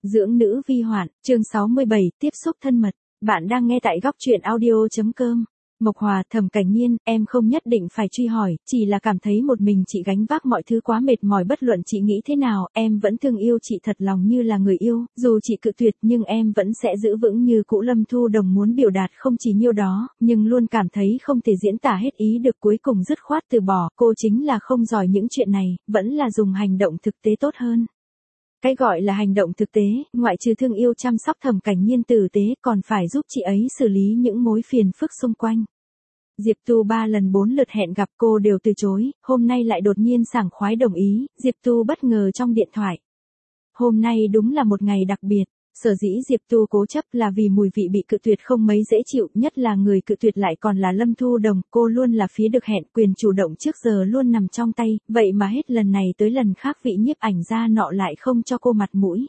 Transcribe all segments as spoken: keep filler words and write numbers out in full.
Dưỡng nữ vi hoạn, chương sáu mươi bảy, tiếp xúc thân mật. Bạn đang nghe tại góc truyện audio.com. Mộc Hòa, Thẩm Cảnh Nhiên, em không nhất định phải truy hỏi, chỉ là cảm thấy một mình chị gánh vác mọi thứ quá mệt mỏi, bất luận chị nghĩ thế nào, em vẫn thương yêu chị thật lòng như là người yêu, dù chị cự tuyệt nhưng em vẫn sẽ giữ vững như cũ. Lâm Thu Đồng muốn biểu đạt không chỉ nhiêu đó, nhưng luôn cảm thấy không thể diễn tả hết ý được, cuối cùng dứt khoát từ bỏ. Cô chính là không giỏi những chuyện này, vẫn là dùng hành động thực tế tốt hơn. Cái gọi là hành động thực tế, ngoại trừ thương yêu chăm sóc Thẩm Cảnh Nhiên tử tế, còn phải giúp chị ấy xử lý những mối phiền phức xung quanh. Diệp Tu ba lần bốn lượt hẹn gặp cô đều từ chối, hôm nay lại đột nhiên sảng khoái đồng ý. Diệp Tu bất ngờ trong điện thoại. Hôm nay đúng là một ngày đặc biệt. Sở dĩ Diệp Tu cố chấp là vì mùi vị bị cự tuyệt không mấy dễ chịu, nhất là người cự tuyệt lại còn là Lâm Thu Đồng. Cô luôn là phía được hẹn, quyền chủ động trước giờ luôn nằm trong tay, vậy mà hết lần này tới lần khác vị nhiếp ảnh gia nọ lại không cho cô mặt mũi.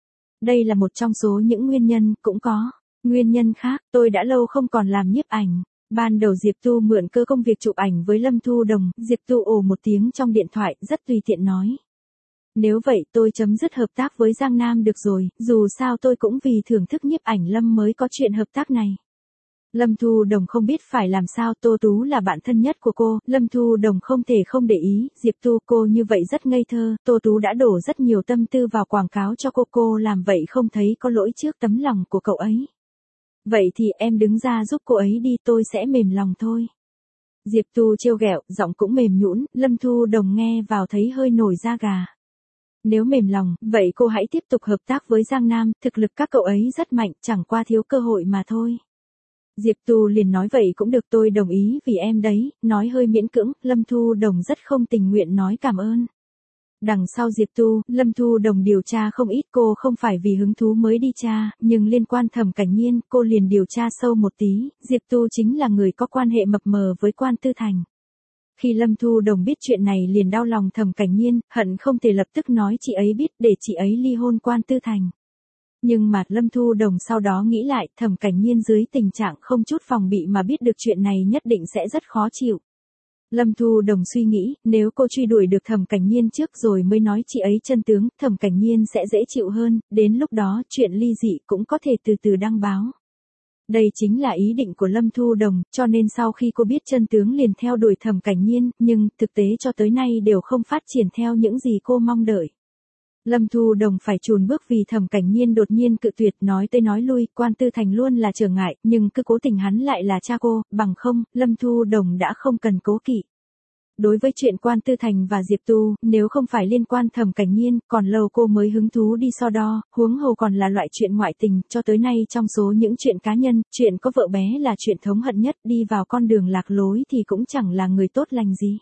Đây là một trong số những nguyên nhân, cũng có nguyên nhân khác. Tôi đã lâu không còn làm nhiếp ảnh. Ban đầu Diệp Tu mượn cơ công việc chụp ảnh với Lâm Thu Đồng, Diệp Tu ồ một tiếng trong điện thoại, rất tùy tiện nói. Nếu vậy tôi chấm dứt hợp tác với Giang Nam được rồi, dù sao tôi cũng vì thưởng thức nhiếp ảnh Lâm mới có chuyện hợp tác này. Lâm Thu Đồng không biết phải làm sao, Tô Tú là bạn thân nhất của cô, Lâm Thu Đồng không thể không để ý. Diệp Tu, cô như vậy rất ngây thơ, Tô Tú đã đổ rất nhiều tâm tư vào quảng cáo cho cô, cô làm vậy không thấy có lỗi trước tấm lòng của cậu ấy. Vậy thì em đứng ra giúp cô ấy đi, tôi sẽ mềm lòng thôi. Diệp Tu trêu ghẹo, giọng cũng mềm nhũn. Lâm Thu Đồng nghe vào thấy hơi nổi da gà. Nếu mềm lòng, vậy cô hãy tiếp tục hợp tác với Giang Nam, thực lực các cậu ấy rất mạnh, chẳng qua thiếu cơ hội mà thôi. Diệp Tu liền nói vậy cũng được, tôi đồng ý vì em đấy, nói hơi miễn cưỡng. Lâm Thu Đồng rất không tình nguyện nói cảm ơn. Đằng sau Diệp Tu, Lâm Thu Đồng điều tra không ít, cô không phải vì hứng thú mới đi tra, nhưng liên quan Thẩm Cảnh Nhiên, cô liền điều tra sâu một tí. Diệp Tu chính là người có quan hệ mập mờ với Quan Tư Thành. Khi Lâm Thu Đồng biết chuyện này liền đau lòng Thẩm Cảnh Nhiên, hận không thể lập tức nói chị ấy biết để chị ấy ly hôn Quan Tư Thành. Nhưng mà Lâm Thu Đồng sau đó nghĩ lại, Thẩm Cảnh Nhiên dưới tình trạng không chút phòng bị mà biết được chuyện này nhất định sẽ rất khó chịu. Lâm Thu Đồng suy nghĩ, nếu cô truy đuổi được Thẩm Cảnh Nhiên trước rồi mới nói chị ấy chân tướng, Thẩm Cảnh Nhiên sẽ dễ chịu hơn, đến lúc đó chuyện ly dị cũng có thể từ từ đăng báo. Đây chính là ý định của Lâm Thu Đồng, cho nên sau khi cô biết chân tướng liền theo đuổi Thẩm Cảnh Nhiên, nhưng thực tế cho tới nay đều không phát triển theo những gì cô mong đợi. Lâm Thu Đồng phải chùn bước vì Thẩm Cảnh Nhiên đột nhiên cự tuyệt, nói tới nói lui, Quan Tư Thành luôn là trở ngại, nhưng cứ cố tình hắn lại là cha cô, bằng không, Lâm Thu Đồng đã không cần cố kỵ. Đối với chuyện Quan Tư Thành và Diệp Tu, nếu không phải liên quan Thẩm Cảnh Nhiên, còn lâu cô mới hứng thú đi so đo, huống hồ còn là loại chuyện ngoại tình. Cho tới nay trong số những chuyện cá nhân, chuyện có vợ bé là chuyện thống hận nhất, đi vào con đường lạc lối thì cũng chẳng là người tốt lành gì.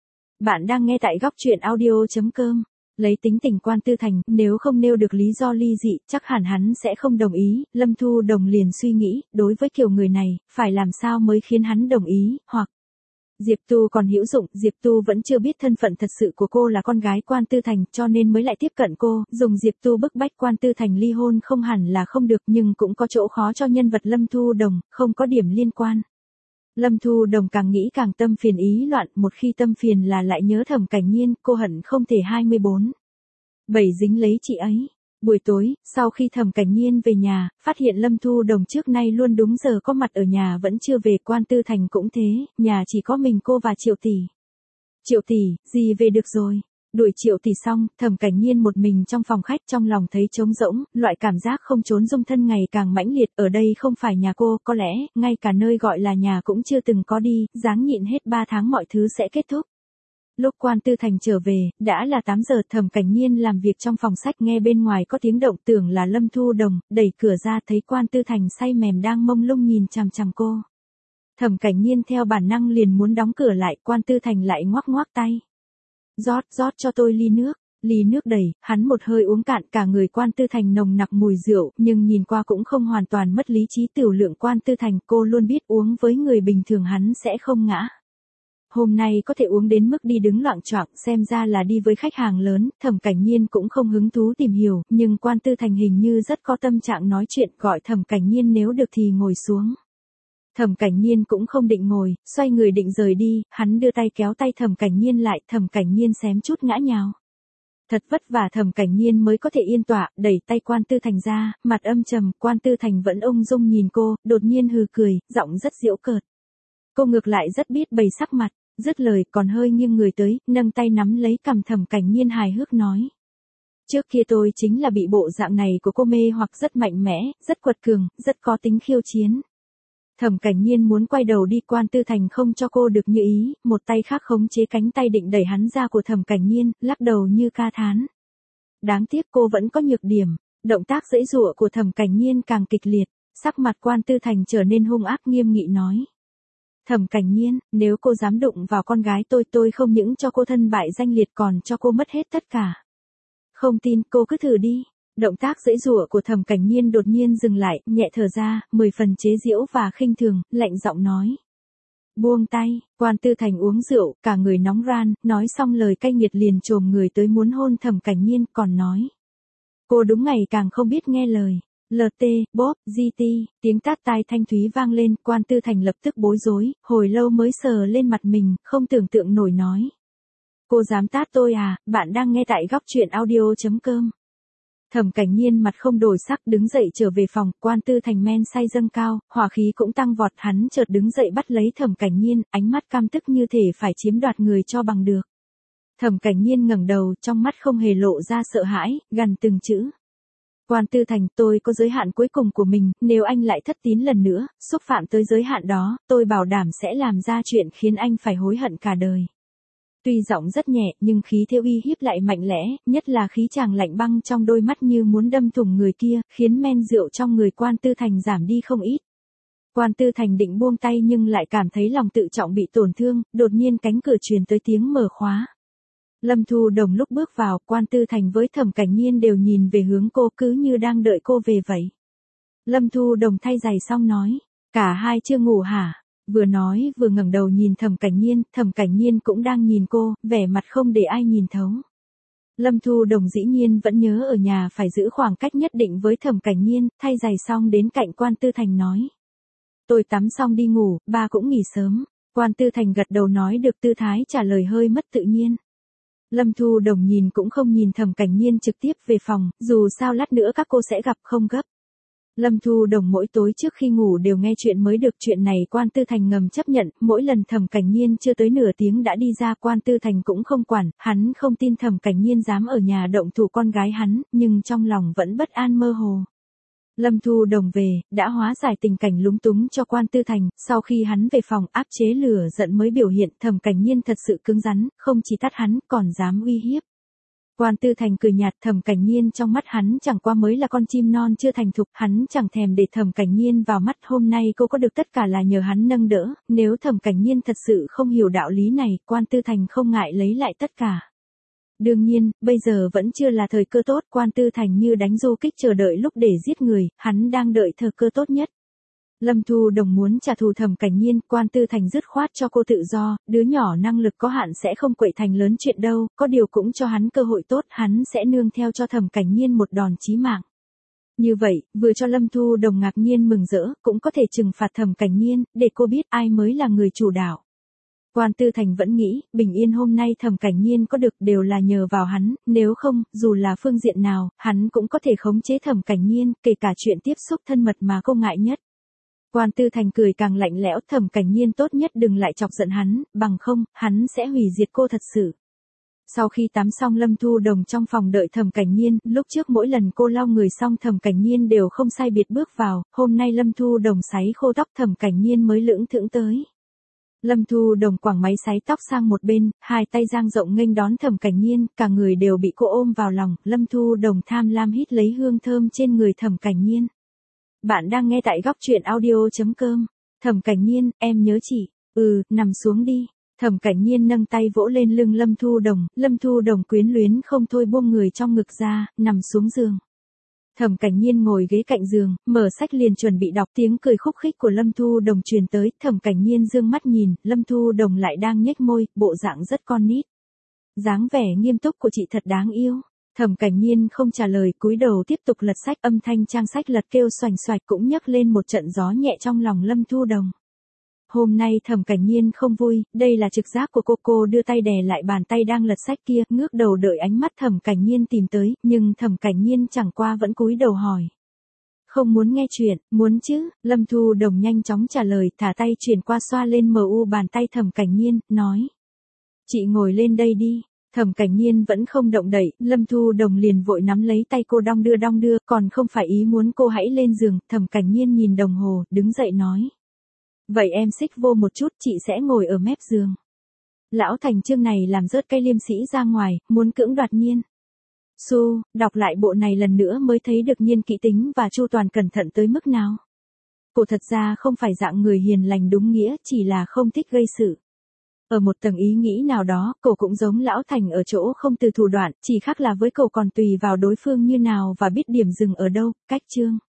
Bạn đang nghe tại góc truyện audio.com. Lấy tính tình Quan Tư Thành, nếu không nêu được lý do ly dị, chắc hẳn hắn sẽ không đồng ý. Lâm Thu Đồng liền suy nghĩ, đối với kiểu người này, phải làm sao mới khiến hắn đồng ý, hoặc Diệp Tu còn hữu dụng. Diệp Tu vẫn chưa biết thân phận thật sự của cô là con gái Quan Tư Thành, cho nên mới lại tiếp cận cô, dùng Diệp Tu bức bách Quan Tư Thành ly hôn không hẳn là không được, nhưng cũng có chỗ khó cho nhân vật Lâm Thu Đồng, không có điểm liên quan. Lâm Thu Đồng càng nghĩ càng tâm phiền ý loạn, một khi tâm phiền là lại nhớ Thẩm Cảnh Nhiên, cô hận không thể hai mươi bốn bảy dính lấy chị ấy. Buổi tối, sau khi Thẩm Cảnh Nhiên về nhà, phát hiện Lâm Thu Đồng trước nay luôn đúng giờ có mặt ở nhà vẫn chưa về, Quan Tư Thành cũng thế, nhà chỉ có mình cô và Triệu tỷ. Triệu tỷ, gì về được rồi. Đuổi Triệu tỷ xong, Thẩm Cảnh Nhiên một mình trong phòng khách, trong lòng thấy trống rỗng, loại cảm giác không trốn dung thân ngày càng mãnh liệt. Ở đây không phải nhà cô, có lẽ, ngay cả nơi gọi là nhà cũng chưa từng có đi, dáng nhịn hết ba tháng mọi thứ sẽ kết thúc. Lúc Quan Tư Thành trở về, đã là tám giờ, Thẩm Cảnh Nhiên làm việc trong phòng sách nghe bên ngoài có tiếng động, tưởng là Lâm Thu Đồng, đẩy cửa ra thấy Quan Tư Thành say mềm đang mông lung nhìn chằm chằm cô. Thẩm Cảnh Nhiên theo bản năng liền muốn đóng cửa lại, Quan Tư Thành lại ngoắc ngoắc tay. Rót, rót cho tôi ly nước. Ly nước đầy, hắn một hơi uống cạn, cả người Quan Tư Thành nồng nặc mùi rượu, nhưng nhìn qua cũng không hoàn toàn mất lý trí. Tiểu lượng Quan Tư Thành, cô luôn biết uống với người bình thường hắn sẽ không ngã. Hôm nay có thể uống đến mức đi đứng loạng choạng, xem ra là đi với khách hàng lớn. Thẩm Cảnh Nhiên cũng không hứng thú tìm hiểu, nhưng Quan Tư Thành hình như rất có tâm trạng nói chuyện, gọi Thẩm Cảnh Nhiên nếu được thì ngồi xuống. Thẩm Cảnh Nhiên cũng không định ngồi, xoay người định rời đi, hắn đưa tay kéo tay Thẩm Cảnh Nhiên lại, Thẩm Cảnh Nhiên xém chút ngã nhào. Thật vất vả Thẩm Cảnh Nhiên mới có thể yên tọa, đẩy tay Quan Tư Thành ra, mặt âm trầm, Quan Tư Thành vẫn ung dung nhìn cô, đột nhiên hừ cười, giọng rất giễu cợt. Cô ngược lại rất biết bày sắc mặt, dứt lời còn hơi nghiêng người tới, nâng tay nắm lấy cằm Thẩm Cảnh Nhiên hài hước nói. Trước kia tôi chính là bị bộ dạng này của cô mê hoặc, rất mạnh mẽ, rất quật cường, rất có tính khiêu chiến. Thẩm Cảnh Nhiên muốn quay đầu đi, Quan Tư Thành không cho cô được như ý, một tay khác khống chế cánh tay định đẩy hắn ra của Thẩm Cảnh Nhiên, lắc đầu như ca thán. Đáng tiếc cô vẫn có nhược điểm, động tác giãy giụa của Thẩm Cảnh Nhiên càng kịch liệt, sắc mặt Quan Tư Thành trở nên hung ác nghiêm nghị nói. Thẩm Cảnh Nhiên, nếu cô dám đụng vào con gái tôi, tôi không những cho cô thân bại danh liệt còn cho cô mất hết tất cả. Không tin, cô cứ thử đi. Động tác giãy giụa của Thẩm Cảnh Nhiên đột nhiên dừng lại, nhẹ thở ra, mười phần chế giễu và khinh thường, lạnh giọng nói. Buông tay, Quan Tư Thành uống rượu, cả người nóng ran, nói xong lời cay nghiệt liền chồm người tới muốn hôn Thẩm Cảnh Nhiên, còn nói. Cô đúng ngày càng không biết nghe lời. lờ tê, bóp, giê tê, tiếng tát tai thanh thúy vang lên, Quan Tư Thành lập tức bối rối, hồi lâu mới sờ lên mặt mình, không tưởng tượng nổi nói. Cô dám tát tôi à, bạn đang nghe tại góc truyện audio chấm com. Thẩm Cảnh Nhiên mặt không đổi sắc đứng dậy trở về phòng, Quan Tư Thành men say dâng cao, hỏa khí cũng tăng vọt, hắn chợt đứng dậy bắt lấy Thẩm Cảnh Nhiên, ánh mắt căm tức như thể phải chiếm đoạt người cho bằng được. Thẩm Cảnh Nhiên ngẩng đầu, trong mắt không hề lộ ra sợ hãi, gằn từng chữ. Quan Tư Thành, tôi có giới hạn cuối cùng của mình, nếu anh lại thất tín lần nữa, xúc phạm tới giới hạn đó, tôi bảo đảm sẽ làm ra chuyện khiến anh phải hối hận cả đời. Tuy giọng rất nhẹ, nhưng khí thế uy hiếp lại mạnh lẽ, nhất là khí chàng lạnh băng trong đôi mắt như muốn đâm thủng người kia, khiến men rượu trong người Quan Tư Thành giảm đi không ít. Quan Tư Thành định buông tay nhưng lại cảm thấy lòng tự trọng bị tổn thương, đột nhiên cánh cửa truyền tới tiếng mở khóa. Lâm Thu Đồng lúc bước vào, Quan Tư Thành với Thẩm Cảnh Nhiên đều nhìn về hướng cô, cứ như đang đợi cô về vậy. Lâm Thu Đồng thay giày xong nói, cả hai chưa ngủ hả? Vừa nói vừa ngẩng đầu nhìn Thẩm Cảnh Nhiên, Thẩm Cảnh Nhiên cũng đang nhìn cô, vẻ mặt không để ai nhìn thấu. Lâm Thu Đồng dĩ nhiên vẫn nhớ ở nhà phải giữ khoảng cách nhất định với Thẩm Cảnh Nhiên, thay giày xong đến cạnh Quan Tư Thành nói. Tôi tắm xong đi ngủ, ba cũng nghỉ sớm. Quan Tư Thành gật đầu nói được, tư thái trả lời hơi mất tự nhiên. Lâm Thu Đồng nhìn cũng không nhìn Thẩm Cảnh Nhiên, trực tiếp về phòng, dù sao lát nữa các cô sẽ gặp, không gấp. Lâm Thu Đồng mỗi tối trước khi ngủ đều nghe chuyện mới được, chuyện này Quan Tư Thành ngầm chấp nhận, mỗi lần Thẩm Cảnh Nhiên chưa tới nửa tiếng đã đi ra, Quan Tư Thành cũng không quản, hắn không tin Thẩm Cảnh Nhiên dám ở nhà động thủ con gái hắn, nhưng trong lòng vẫn bất an mơ hồ. Lâm Thu Đồng về, đã hóa giải tình cảnh lúng túng cho Quan Tư Thành, sau khi hắn về phòng áp chế lửa giận mới biểu hiện, Thẩm Cảnh Nhiên thật sự cứng rắn, không chỉ tát hắn, còn dám uy hiếp. Quan Tư Thành cười nhạt, Thẩm Cảnh Nhiên trong mắt hắn chẳng qua mới là con chim non chưa thành thục, hắn chẳng thèm để Thẩm Cảnh Nhiên vào mắt, hôm nay cô có được tất cả là nhờ hắn nâng đỡ, nếu Thẩm Cảnh Nhiên thật sự không hiểu đạo lý này, Quan Tư Thành không ngại lấy lại tất cả. Đương nhiên, bây giờ vẫn chưa là thời cơ tốt, Quan Tư Thành như đánh du kích chờ đợi lúc để giết người, hắn đang đợi thời cơ tốt nhất. Lâm Thu Đồng muốn trả thù Thẩm Cảnh Nhiên, Quan Tư Thành dứt khoát cho cô tự do, đứa nhỏ năng lực có hạn sẽ không quậy thành lớn chuyện đâu, có điều cũng cho hắn cơ hội tốt, hắn sẽ nương theo cho Thẩm Cảnh Nhiên một đòn chí mạng. Như vậy, vừa cho Lâm Thu Đồng ngạc nhiên mừng rỡ, cũng có thể trừng phạt Thẩm Cảnh Nhiên, để cô biết ai mới là người chủ đạo. Quan Tư Thành vẫn nghĩ, bình yên hôm nay Thẩm Cảnh Nhiên có được đều là nhờ vào hắn, nếu không, dù là phương diện nào, hắn cũng có thể khống chế Thẩm Cảnh Nhiên, kể cả chuyện tiếp xúc thân mật mà cô ngại nhất. Quan Tư Thành cười càng lạnh lẽo, Thẩm Cảnh Nhiên tốt nhất đừng lại chọc giận hắn, bằng không, hắn sẽ hủy diệt cô thật sự. Sau khi tắm xong Lâm Thu Đồng trong phòng đợi Thẩm Cảnh Nhiên, lúc trước mỗi lần cô lau người xong Thẩm Cảnh Nhiên đều không sai biệt bước vào, hôm nay Lâm Thu Đồng sấy khô tóc Thẩm Cảnh Nhiên mới lưỡng thưởng tới. Lâm Thu Đồng quẳng máy sấy tóc sang một bên, hai tay dang rộng nghênh đón Thẩm Cảnh Nhiên, cả người đều bị cô ôm vào lòng, Lâm Thu Đồng tham lam hít lấy hương thơm trên người Thẩm Cảnh Nhiên. Bạn đang nghe tại góc truyện audio chấm com. Thẩm Cảnh Nhiên, em nhớ chị. Ừ, nằm xuống đi. Thẩm Cảnh Nhiên nâng tay vỗ lên lưng Lâm Thu Đồng, Lâm Thu Đồng quyến luyến không thôi buông người trong ngực ra, nằm xuống giường. Thẩm Cảnh Nhiên ngồi ghế cạnh giường, mở sách liền chuẩn bị đọc, tiếng cười khúc khích của Lâm Thu Đồng truyền tới, Thẩm Cảnh Nhiên dương mắt nhìn, Lâm Thu Đồng lại đang nhếch môi, bộ dạng rất con nít. Dáng vẻ nghiêm túc của chị thật đáng yêu. Thẩm Cảnh Nhiên không trả lời, cúi đầu tiếp tục lật sách, âm thanh trang sách lật kêu xoành xoạch cũng nhấc lên một trận gió nhẹ trong lòng Lâm Thu Đồng. Hôm nay Thẩm Cảnh Nhiên không vui, đây là trực giác của cô. Cô đưa tay đè lại bàn tay đang lật sách kia, ngước đầu đợi ánh mắt Thẩm Cảnh Nhiên tìm tới, nhưng Thẩm Cảnh Nhiên chẳng qua vẫn cúi đầu hỏi. Không muốn nghe chuyện, muốn chứ, Lâm Thu Đồng nhanh chóng trả lời, thả tay chuyển qua xoa lên mờ u bàn tay Thẩm Cảnh Nhiên, nói. Chị ngồi lên đây đi. Thẩm Cảnh Nhiên vẫn không động đậy, Lâm Thu Đồng liền vội nắm lấy tay cô đong đưa đong đưa, còn không phải ý muốn cô hãy lên giường. Thẩm Cảnh Nhiên nhìn đồng hồ, đứng dậy nói. Vậy em xích vô một chút, chị sẽ ngồi ở mép giường. Lão Thành Chương này làm rớt cây liêm sĩ ra ngoài, muốn cưỡng đoạt Nhiên. Su, đọc lại bộ này lần nữa mới thấy được Nhiên kỹ tính và chu toàn cẩn thận tới mức nào. Cô thật ra không phải dạng người hiền lành đúng nghĩa, chỉ là không thích gây sự. Ở một tầng ý nghĩ nào đó, cậu cũng giống Lão Thành ở chỗ không từ thủ đoạn, chỉ khác là với cậu còn tùy vào đối phương như nào và biết điểm dừng ở đâu. Cách Chương.